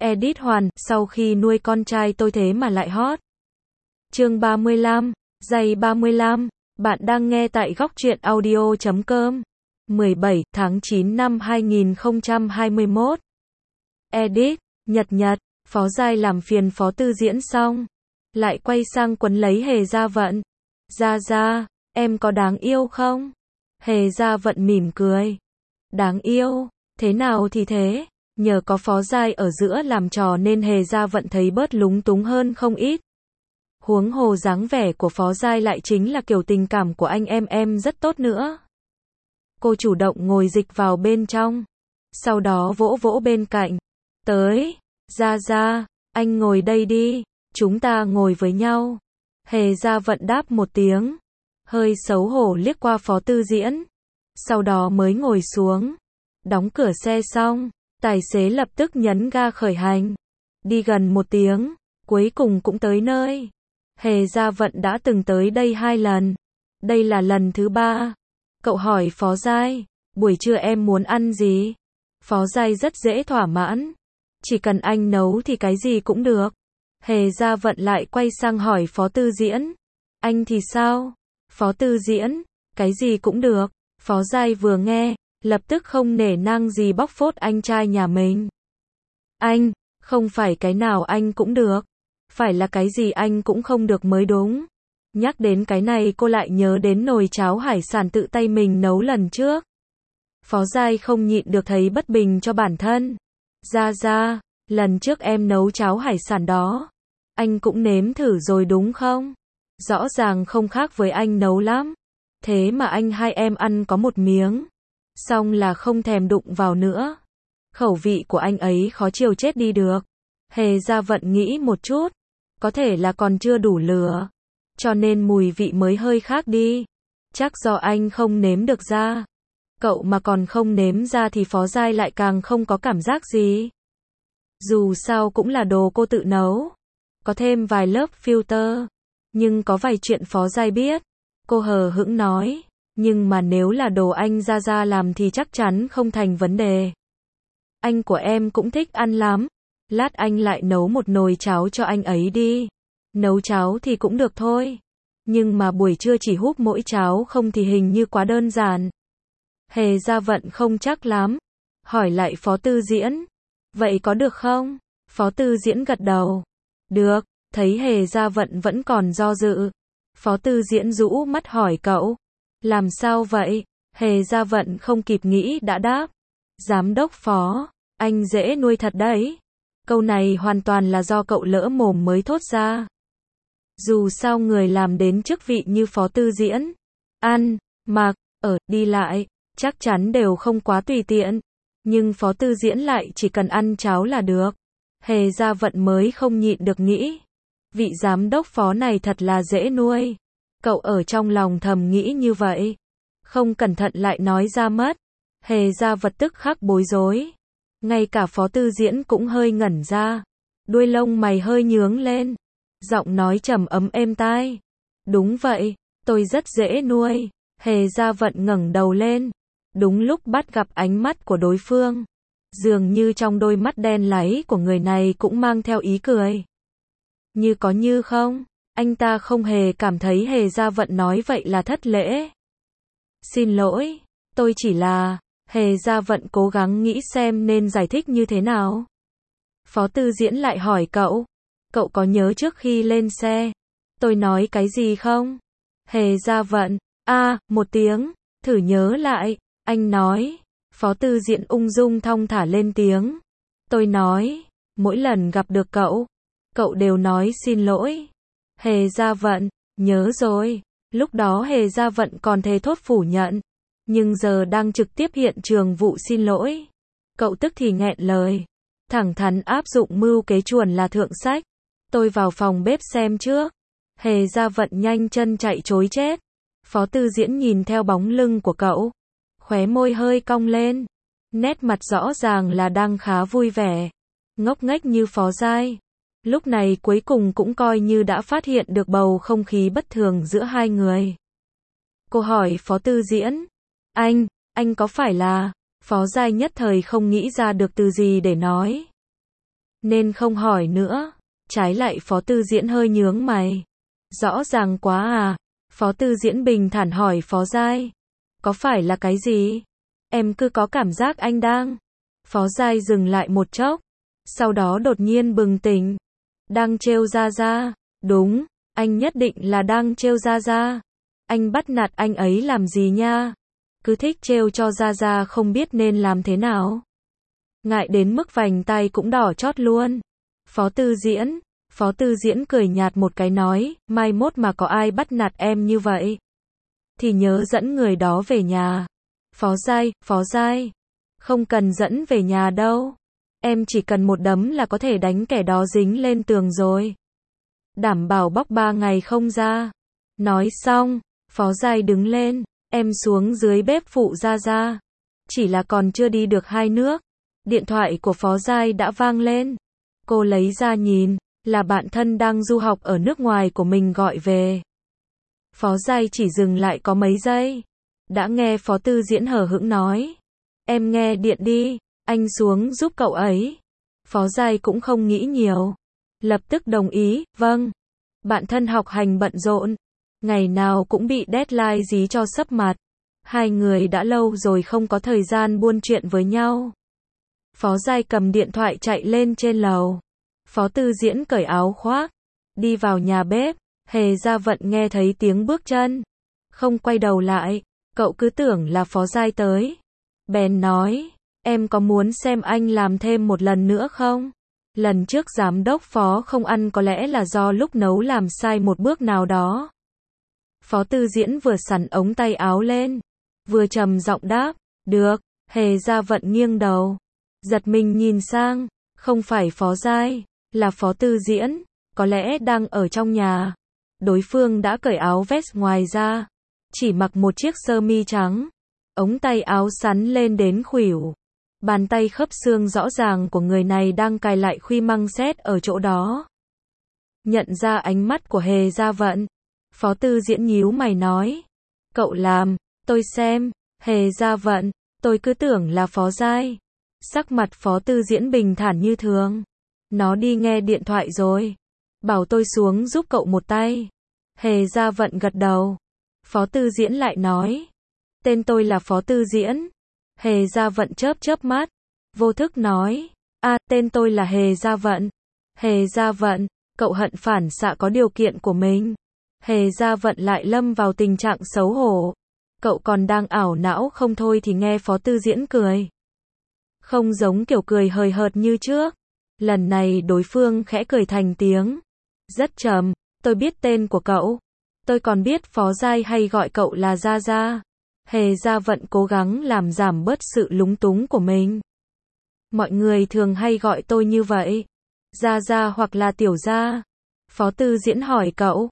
Edit Hoàn, sau khi nuôi con trai tôi thế mà lại hot. Chương 35, giây 35, bạn đang nghe tại góc truyện audio.com. 17 tháng 9 năm 2021. Edit, Nhật, Phó Giai làm phiền Phó Tư Diễn xong, lại quay sang quấn lấy Hề Gia Vận. Gia, em có đáng yêu không? Hề Gia Vận mỉm cười. Đáng yêu, thế nào thì thế, nhờ có Phó Giai ở giữa làm trò nên Hề Gia Vận thấy bớt lúng túng hơn không ít. Huống hồ dáng vẻ của Phó Giai lại chính là kiểu tình cảm của anh em rất tốt nữa. Cô chủ động ngồi dịch vào bên trong, sau đó vỗ vỗ bên cạnh. Tới, Gia, anh ngồi đây đi, chúng ta ngồi với nhau. Hề Gia Vận đáp một tiếng, hơi xấu hổ liếc qua Phó Tư Diễn, sau đó mới ngồi xuống. Đóng cửa xe xong, tài xế lập tức nhấn ga khởi hành. Đi gần 1 tiếng, cuối cùng cũng tới nơi. Hề Gia Vận đã từng tới đây 2 lần. Đây là lần thứ 3. Cậu hỏi Phó Giai, buổi trưa em muốn ăn gì? Phó Giai rất dễ thỏa mãn. Chỉ cần anh nấu thì cái gì cũng được. Hề Gia Vận lại quay sang hỏi Phó Tư Diễn. Anh thì sao? Phó Tư Diễn, cái gì cũng được. Phó Giai vừa nghe, lập tức không nể nang gì bóc phốt anh trai nhà mình. Anh, không phải cái nào anh cũng được. Phải là cái gì anh cũng không được mới đúng. Nhắc đến cái này cô lại nhớ đến nồi cháo hải sản tự tay mình nấu lần trước. Phó Giai không nhịn được thấy bất bình cho bản thân. Gia, lần trước em nấu cháo hải sản đó, anh cũng nếm thử rồi đúng không? Rõ ràng không khác với anh nấu lắm. Thế mà anh hai em ăn có 1 miếng, xong là không thèm đụng vào nữa. Khẩu vị của anh ấy khó chiều chết đi được. Hề Gia Vận nghĩ một chút, có thể là còn chưa đủ lửa, cho nên mùi vị mới hơi khác đi. Chắc do anh không nếm được ra. Cậu mà còn không nếm ra thì Phó Giai lại càng không có cảm giác gì. Dù sao cũng là đồ cô tự nấu, có thêm vài lớp filter, nhưng có vài chuyện Phó Giai biết. Cô hờ hững nói, nhưng mà nếu là đồ anh Gia làm thì chắc chắn không thành vấn đề. Anh của em cũng thích ăn lắm. Lát anh lại nấu một nồi cháo cho anh ấy đi. Nấu cháo thì cũng được thôi, nhưng mà buổi trưa chỉ húp mỗi cháo không thì hình như quá đơn giản. Hề Gia Vận không chắc lắm, hỏi lại Phó Tư Diễn. Vậy có được không? Phó Tư Diễn gật đầu. Được, thấy Hề Gia Vận vẫn còn do dự. Phó Tư Diễn rũ mắt hỏi cậu. Làm sao vậy? Hề Gia Vận không kịp nghĩ đã đáp. Giám đốc Phó, anh dễ nuôi thật đấy. Câu này hoàn toàn là do cậu lỡ mồm mới thốt ra. Dù sao người làm đến chức vị như Phó Tư Diễn, ăn, mặc, ở, đi lại, chắc chắn đều không quá tùy tiện. Nhưng Phó Tư Diễn lại chỉ cần ăn cháo là được. Hề Gia Vận mới không nhịn được nghĩ. Vị giám đốc Phó này thật là dễ nuôi. Cậu ở trong lòng thầm nghĩ như vậy. Không cẩn thận lại nói ra mất. Hề Gia Vận tức khắc bối rối. Ngay cả Phó Tư Diễn cũng hơi ngẩn ra. Đuôi lông mày hơi nhướng lên. Giọng nói trầm ấm êm tai. Đúng vậy, tôi rất dễ nuôi. Hề Gia Vận ngẩng đầu lên. Đúng lúc bắt gặp ánh mắt của đối phương. Dường như trong đôi mắt đen láy của người này cũng mang theo ý cười. Như có như không, anh ta không hề cảm thấy Hề Gia Vận nói vậy là thất lễ. Xin lỗi, tôi chỉ là... Hề Gia Vận cố gắng nghĩ xem nên giải thích như thế nào. Phó Tư Diễn lại hỏi cậu. Cậu có nhớ trước khi lên xe tôi nói cái gì không? Hề Gia Vận, một tiếng, thử nhớ lại. Anh nói. Phó Tư Diễn ung dung thong thả lên tiếng. Tôi nói, mỗi lần gặp được cậu đều nói xin lỗi. Hề Gia Vận, nhớ rồi. Lúc đó Hề Gia Vận còn thề thốt phủ nhận, nhưng giờ đang trực tiếp hiện trường vụ xin lỗi. Cậu tức thì nghẹn lời. Thẳng thắn áp dụng mưu kế chuồn là thượng sách. Tôi vào phòng bếp xem trước. Hề Gia Vận nhanh chân chạy trối chết. Phó Tư Diễn nhìn theo bóng lưng của cậu, khóe môi hơi cong lên. Nét mặt rõ ràng là đang khá vui vẻ. Ngốc nghếch như Phó Giai. Lúc này cuối cùng cũng coi như đã phát hiện được bầu không khí bất thường giữa hai người. Cô hỏi Phó Tư Diễn. Anh có phải là... Phó Giai nhất thời không nghĩ ra được từ gì để nói. nên không hỏi nữa. Trái lại Phó Tư Diễn hơi nhướng mày. Rõ ràng quá à? Phó Tư Diễn bình thản hỏi Phó Giai. Có phải là cái gì? Em cứ có cảm giác anh đang. Phó Giai dừng lại một chốc. Sau đó đột nhiên bừng tỉnh. Đang trêu Gia Gia. Đúng, anh nhất định là đang trêu Gia Gia. Anh bắt nạt anh ấy làm gì nha? Cứ thích trêu cho Gia Gia không biết nên làm thế nào. Ngại đến mức vành tay cũng đỏ chót luôn. Phó Tư Diễn cười nhạt một cái nói, mai mốt mà có ai bắt nạt em như vậy, thì nhớ dẫn người đó về nhà. Phó Giai, không cần dẫn về nhà đâu. Em chỉ cần một đấm là có thể đánh kẻ đó dính lên tường rồi. Đảm bảo bóc 3 ngày không ra. Nói xong, Phó Giai đứng lên, em xuống dưới bếp phụ Gia Gia. Chỉ là còn chưa đi được 2 nước. Điện thoại của Phó Giai đã vang lên. Cô lấy ra nhìn, là bạn thân đang du học ở nước ngoài của mình gọi về. Phó Giai chỉ dừng lại có mấy giây. Đã nghe Phó Tư Diễn hờ hững nói. Em nghe điện đi, anh xuống giúp cậu ấy. Phó Giai cũng không nghĩ nhiều. Lập tức đồng ý, vâng. Bạn thân học hành bận rộn. Ngày nào cũng bị deadline dí cho sấp mặt. Hai người đã lâu rồi không có thời gian buôn chuyện với nhau. Phó Giai cầm điện thoại chạy lên trên lầu. Phó Tư Diễn cởi áo khoác, đi vào nhà bếp. Hề Gia Vận nghe thấy tiếng bước chân, không quay đầu lại. Cậu cứ tưởng là Phó Giai tới. Bèn nói, em có muốn xem anh làm thêm một lần nữa không? Lần trước giám đốc Phó không ăn có lẽ là do lúc nấu làm sai một bước nào đó. Phó Tư Diễn vừa xắn ống tay áo lên, vừa trầm giọng đáp, được. Hề Gia Vận nghiêng đầu, giật mình nhìn sang, không phải Phó Giai, là Phó Tư Diễn, có lẽ đang ở trong nhà. Đối phương đã cởi áo vest ngoài ra, chỉ mặc một chiếc sơ mi trắng, ống tay áo xắn lên đến khuỷu. Bàn tay khớp xương rõ ràng của người này đang cài lại khuy măng xét ở chỗ đó. Nhận ra ánh mắt của Hề Gia Vận, Phó Tư Diễn nhíu mày nói, cậu làm, tôi xem. Hề Gia Vận, tôi cứ tưởng là Phó Giai. Sắc mặt Phó Tư Diễn bình thản như thường. Nó đi nghe điện thoại rồi, bảo tôi xuống giúp cậu một tay. Hề Gia Vận gật đầu. Phó Tư Diễn lại nói, tên tôi là Phó Tư Diễn. Hề Gia Vận chớp chớp mắt, vô thức nói, tên tôi là Hề Gia Vận. Hề Gia Vận, cậu hận phản xạ có điều kiện của mình. Hề Gia Vận lại lâm vào tình trạng xấu hổ. Cậu còn đang ảo não không thôi thì nghe Phó Tư Diễn cười. Không giống kiểu cười hời hợt như trước. Lần này đối phương khẽ cười thành tiếng. Rất trầm, tôi biết tên của cậu. Tôi còn biết Phó Giai hay gọi cậu là Gia Gia. Hề Gia Vận cố gắng làm giảm bớt sự lúng túng của mình. Mọi người thường hay gọi tôi như vậy. Gia Gia hoặc là Tiểu Gia. Phó Tư Diễn hỏi cậu.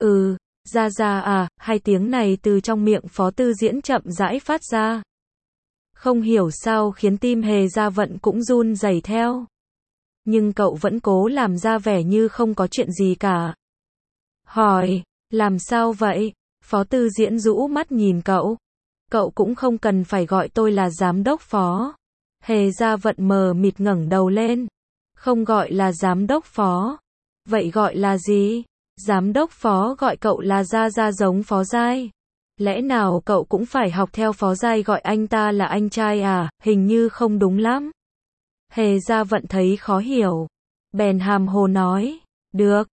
Gia Gia à, hai tiếng này từ trong miệng Phó Tư Diễn chậm rãi phát ra. Không hiểu sao khiến tim Hề Gia Vận cũng run rẩy theo. Nhưng cậu vẫn cố làm ra vẻ như không có chuyện gì cả. Hỏi, làm sao vậy? Phó Tư Diễn rũ mắt nhìn cậu. Cậu cũng không cần phải gọi tôi là giám đốc Phó. Hề Gia Vận mờ mịt ngẩng đầu lên. Không gọi là giám đốc Phó. Vậy gọi là gì? Giám đốc Phó gọi cậu là Gia Gia giống Phó Giai. Lẽ nào cậu cũng phải học theo Phó Giai gọi anh ta là anh trai à? Hình như không đúng lắm. Hề Gia Vận thấy khó hiểu. Bèn hàm hồ nói. Được,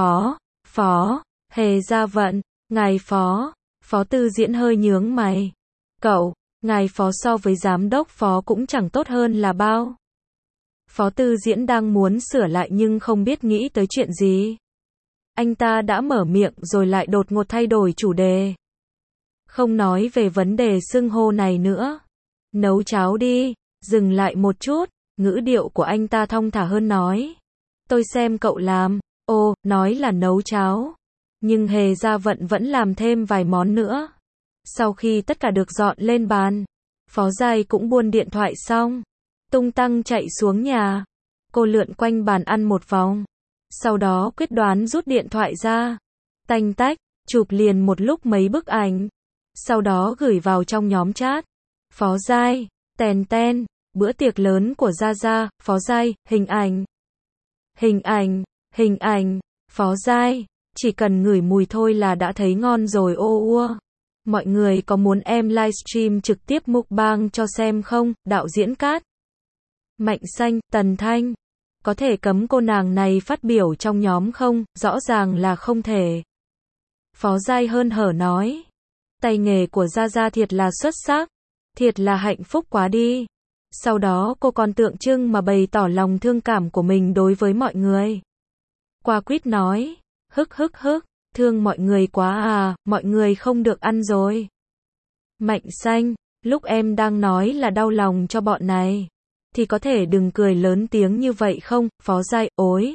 Phó. Hề Gia Vận, ngài Phó. Phó Tư Diễn hơi nhướng mày. Cậu, ngài Phó so với giám đốc Phó cũng chẳng tốt hơn là bao. Phó Tư Diễn đang muốn sửa lại nhưng không biết nghĩ tới chuyện gì. Anh ta đã mở miệng rồi lại đột ngột thay đổi chủ đề. Không nói về vấn đề xưng hô này nữa. Nấu cháo đi. Dừng lại một chút, ngữ điệu của anh ta thong thả hơn nói. Tôi xem cậu làm. Nói là nấu cháo. Nhưng Hề Gia Vận vẫn làm thêm vài món nữa. Sau khi tất cả được dọn lên bàn, Phó Giai cũng buôn điện thoại xong, tung tăng chạy xuống nhà. Cô lượn quanh bàn ăn một vòng. Sau đó quyết đoán rút điện thoại ra. Tanh tách, chụp liền một lúc mấy bức ảnh. Sau đó gửi vào trong nhóm chat. Phó Giai, ten, bữa tiệc lớn của Gia Gia, Phó Giai, hình ảnh. Hình ảnh, Phó Giai, chỉ cần ngửi mùi thôi là đã thấy ngon rồi ô ua. Mọi người có muốn em livestream trực tiếp mukbang cho xem không? Đạo diễn cát. Mạnh Xanh, Tần Thanh. Có thể cấm cô nàng này phát biểu trong nhóm không? Rõ ràng là không thể. Phó Giai hớn hở nói. Tay nghề của Gia Gia thiệt là xuất sắc. Thiệt là hạnh phúc quá đi. Sau đó cô còn tượng trưng mà bày tỏ lòng thương cảm của mình đối với mọi người. Qua quýt nói. Hức, thương mọi người quá à, mọi người không được ăn rồi. Mạnh Xanh, lúc em đang nói là đau lòng cho bọn này, thì có thể đừng cười lớn tiếng như vậy không? Phó Giai, ối.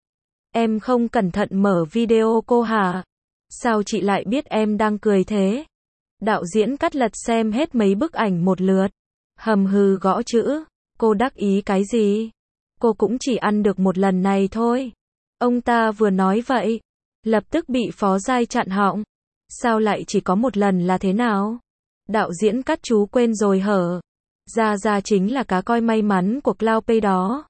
Em không cẩn thận mở video cô hả? Sao chị lại biết em đang cười thế? Đạo diễn cắt lật xem hết mấy bức ảnh một lượt. Hầm hừ gõ chữ. Cô đắc ý cái gì? Cô cũng chỉ ăn được một lần này thôi. Ông ta vừa nói vậy, lập tức bị Phó Giai chặn họng. Sao lại chỉ có một lần là thế nào? Đạo diễn cắt chú quên rồi hở? Gia Gia chính là cá coi may mắn của Cloudpay đó.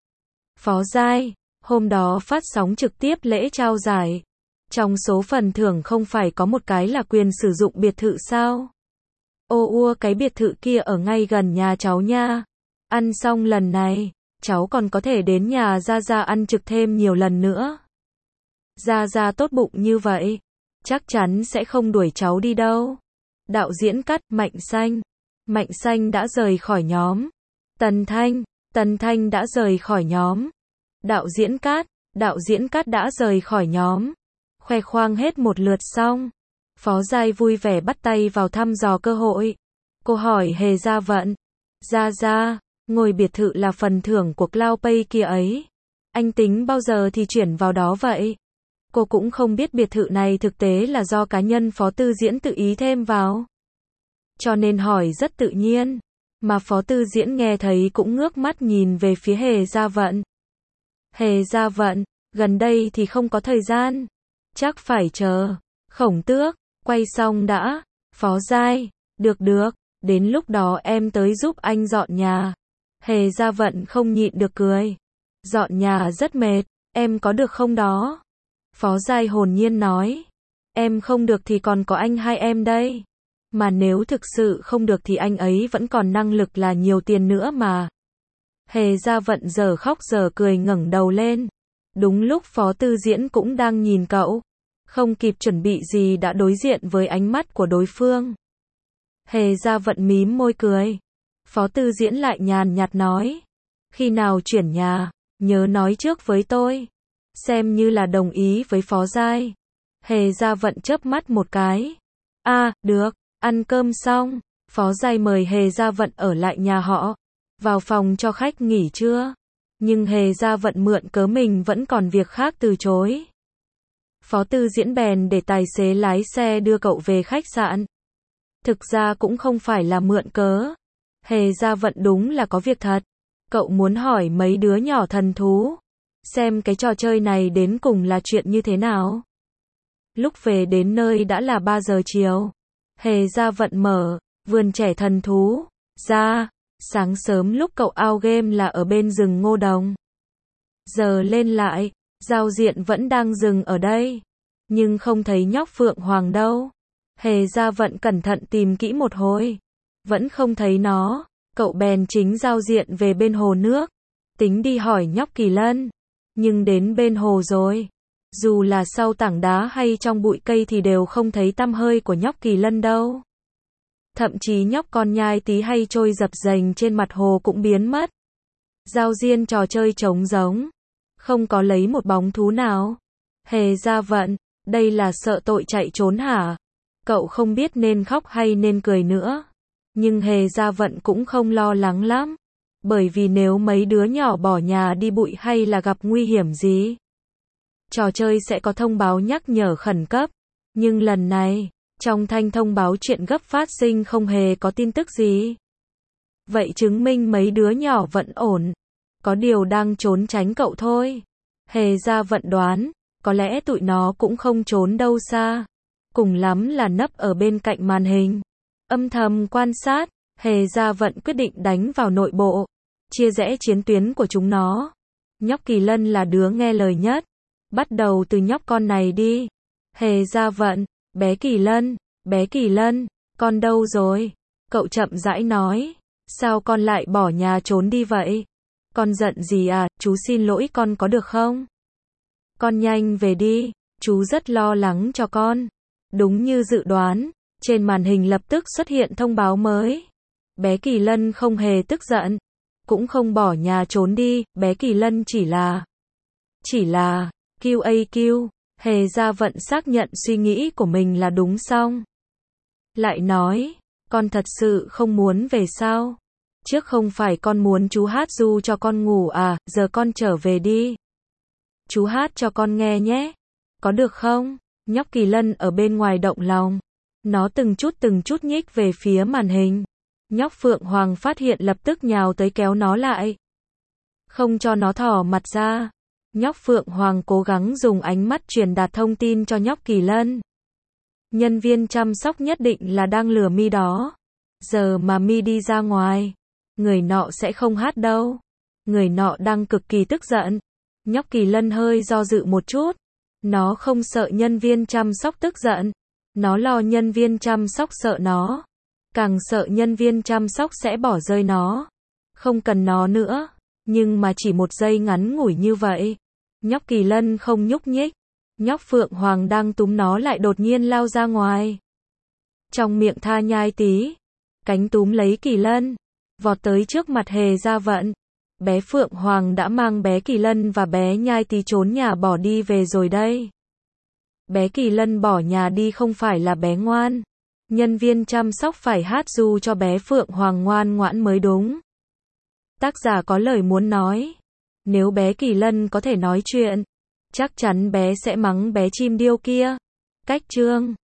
Phó Giai, hôm đó phát sóng trực tiếp lễ trao giải. Trong số phần thưởng không phải có một cái là quyền sử dụng biệt thự sao? Ô ua cái biệt thự kia ở ngay gần nhà cháu nha. Ăn xong lần này, cháu còn có thể đến nhà Gia Gia ăn trực thêm nhiều lần nữa. Gia Gia tốt bụng như vậy, chắc chắn sẽ không đuổi cháu đi đâu. Đạo diễn cắt, Mạnh Xanh đã rời khỏi nhóm. Tần Thanh đã rời khỏi nhóm. Đạo diễn cắt đã rời khỏi nhóm. Khoe khoang hết một lượt xong. Phó Giai vui vẻ bắt tay vào thăm dò cơ hội. Cô hỏi Hề Gia Vận. Gia Gia, ngôi biệt thự là phần thưởng của Cloudpay kia ấy. Anh tính bao giờ thì chuyển vào đó vậy? Cô cũng không biết biệt thự này thực tế là do cá nhân Phó Tư Diễn tự ý thêm vào. Cho nên hỏi rất tự nhiên. Mà Phó Tư Diễn nghe thấy cũng ngước mắt nhìn về phía Hề Gia Vận. Hề Gia Vận, gần đây thì không có thời gian. Chắc phải chờ. Khổng Tước, quay xong đã. Phó Giai, được, đến lúc đó em tới giúp anh dọn nhà. Hề Gia Vận không nhịn được cười. Dọn nhà rất mệt, em có được không đó? Phó Giai hồn nhiên nói. Em không được thì còn có anh hai em đây. Mà nếu thực sự không được thì anh ấy vẫn còn năng lực là nhiều tiền nữa mà. Hề Gia Vận giờ khóc giờ cười ngẩng đầu lên. Đúng lúc Phó Tư Diễn cũng đang nhìn cậu. Không kịp chuẩn bị gì đã đối diện với ánh mắt của đối phương. Hề Gia Vận mím môi cười. Phó Tư Diễn lại nhàn nhạt nói. Khi nào chuyển nhà, nhớ nói trước với tôi. Xem như là đồng ý với Phó Giai. Hề Gia Vận chớp mắt một cái. Được, ăn cơm xong. Phó Giai mời Hề Gia Vận ở lại nhà họ. Vào phòng cho khách nghỉ trưa. Nhưng Hề Gia Vận mượn cớ mình vẫn còn việc khác từ chối. Phó Tư Diễn bèn để tài xế lái xe đưa cậu về khách sạn. Thực ra cũng không phải là mượn cớ. Hề Gia Vận đúng là có việc thật. Cậu muốn hỏi mấy đứa nhỏ thần thú. Xem cái trò chơi này đến cùng là chuyện như thế nào. Lúc về đến nơi đã là 3 giờ chiều. Hề Gia Vận mở vườn trẻ thần thú ra. Sáng sớm lúc cậu out game là ở bên rừng Ngô Đồng. Giờ lên lại, giao diện vẫn đang dừng ở đây. Nhưng không thấy nhóc Phượng Hoàng đâu. Hề Gia Vận cẩn thận tìm kỹ một hồi. Vẫn không thấy nó. Cậu bèn chính giao diện về bên hồ nước. Tính đi hỏi nhóc Kỳ Lân. Nhưng đến bên hồ rồi. Dù là sau tảng đá hay trong bụi cây thì đều không thấy tăm hơi của nhóc Kỳ Lân đâu. Thậm chí nhóc con nhai tí hay trôi dập dềnh trên mặt hồ cũng biến mất. Giao diên trò chơi trống giống. Không có lấy một bóng thú nào. Hề Gia Vận, đây là sợ tội chạy trốn hả? Cậu không biết nên khóc hay nên cười nữa. Nhưng Hề Gia Vận cũng không lo lắng lắm. Bởi vì nếu mấy đứa nhỏ bỏ nhà đi bụi hay là gặp nguy hiểm gì, trò chơi sẽ có thông báo nhắc nhở khẩn cấp. Nhưng lần này, trong thanh thông báo chuyện gấp phát sinh không hề có tin tức gì. Vậy chứng minh mấy đứa nhỏ vẫn ổn. Có điều đang trốn tránh cậu thôi. Hề Gia Vận đoán, có lẽ tụi nó cũng không trốn đâu xa. Cùng lắm là nấp ở bên cạnh màn hình. Âm thầm quan sát, Hề Gia Vận quyết định đánh vào nội bộ. Chia rẽ chiến tuyến của chúng nó. Nhóc Kỳ Lân là đứa nghe lời nhất. Bắt đầu từ nhóc con này đi. Hề Gia Vận, bé Kỳ Lân, con đâu rồi? Cậu chậm rãi nói. Sao con lại bỏ nhà trốn đi vậy? Con giận gì à, chú xin lỗi con có được không? Con nhanh về đi, chú rất lo lắng cho con. Đúng như dự đoán, trên màn hình lập tức xuất hiện thông báo mới. Bé Kỳ Lân không hề tức giận, cũng không bỏ nhà trốn đi, bé Kỳ Lân chỉ là QAQ. Hề Gia Vận xác nhận suy nghĩ của mình là đúng xong. Lại nói, con thật sự không muốn về sao? Trước không phải con muốn chú hát ru cho con ngủ à, giờ con trở về đi. Chú hát cho con nghe nhé. Có được không? Nhóc Kỳ Lân ở bên ngoài động lòng. Nó từng chút nhích về phía màn hình. Nhóc Phượng Hoàng phát hiện lập tức nhào tới kéo nó lại. Không cho nó thỏ mặt ra. Nhóc Phượng Hoàng cố gắng dùng ánh mắt truyền đạt thông tin cho nhóc Kỳ Lân. Nhân viên chăm sóc nhất định là đang lừa mi đó. Giờ mà mi đi ra ngoài, người nọ sẽ không hát đâu. Người nọ đang cực kỳ tức giận. Nhóc Kỳ Lân hơi do dự một chút. Nó không sợ nhân viên chăm sóc tức giận. Nó lo nhân viên chăm sóc sợ nó. Càng sợ nhân viên chăm sóc sẽ bỏ rơi nó. Không cần nó nữa. Nhưng mà chỉ một giây ngắn ngủi như vậy. Nhóc Kỳ Lân không nhúc nhích. Nhóc Phượng Hoàng đang túm nó lại đột nhiên lao ra ngoài. Trong miệng tha nhai tí. Cánh túm lấy Kỳ Lân. Vọt tới trước mặt Hề Gia Vận. Bé Phượng Hoàng đã mang bé Kỳ Lân và bé Nhai Tí trốn nhà bỏ đi về rồi đây. Bé Kỳ Lân bỏ nhà đi không phải là bé ngoan. Nhân viên chăm sóc phải hát ru cho bé Phượng Hoàng ngoan ngoãn mới đúng. Tác giả có lời muốn nói. Nếu bé Kỳ Lân có thể nói chuyện, chắc chắn bé sẽ mắng bé chim điêu kia. Cách chương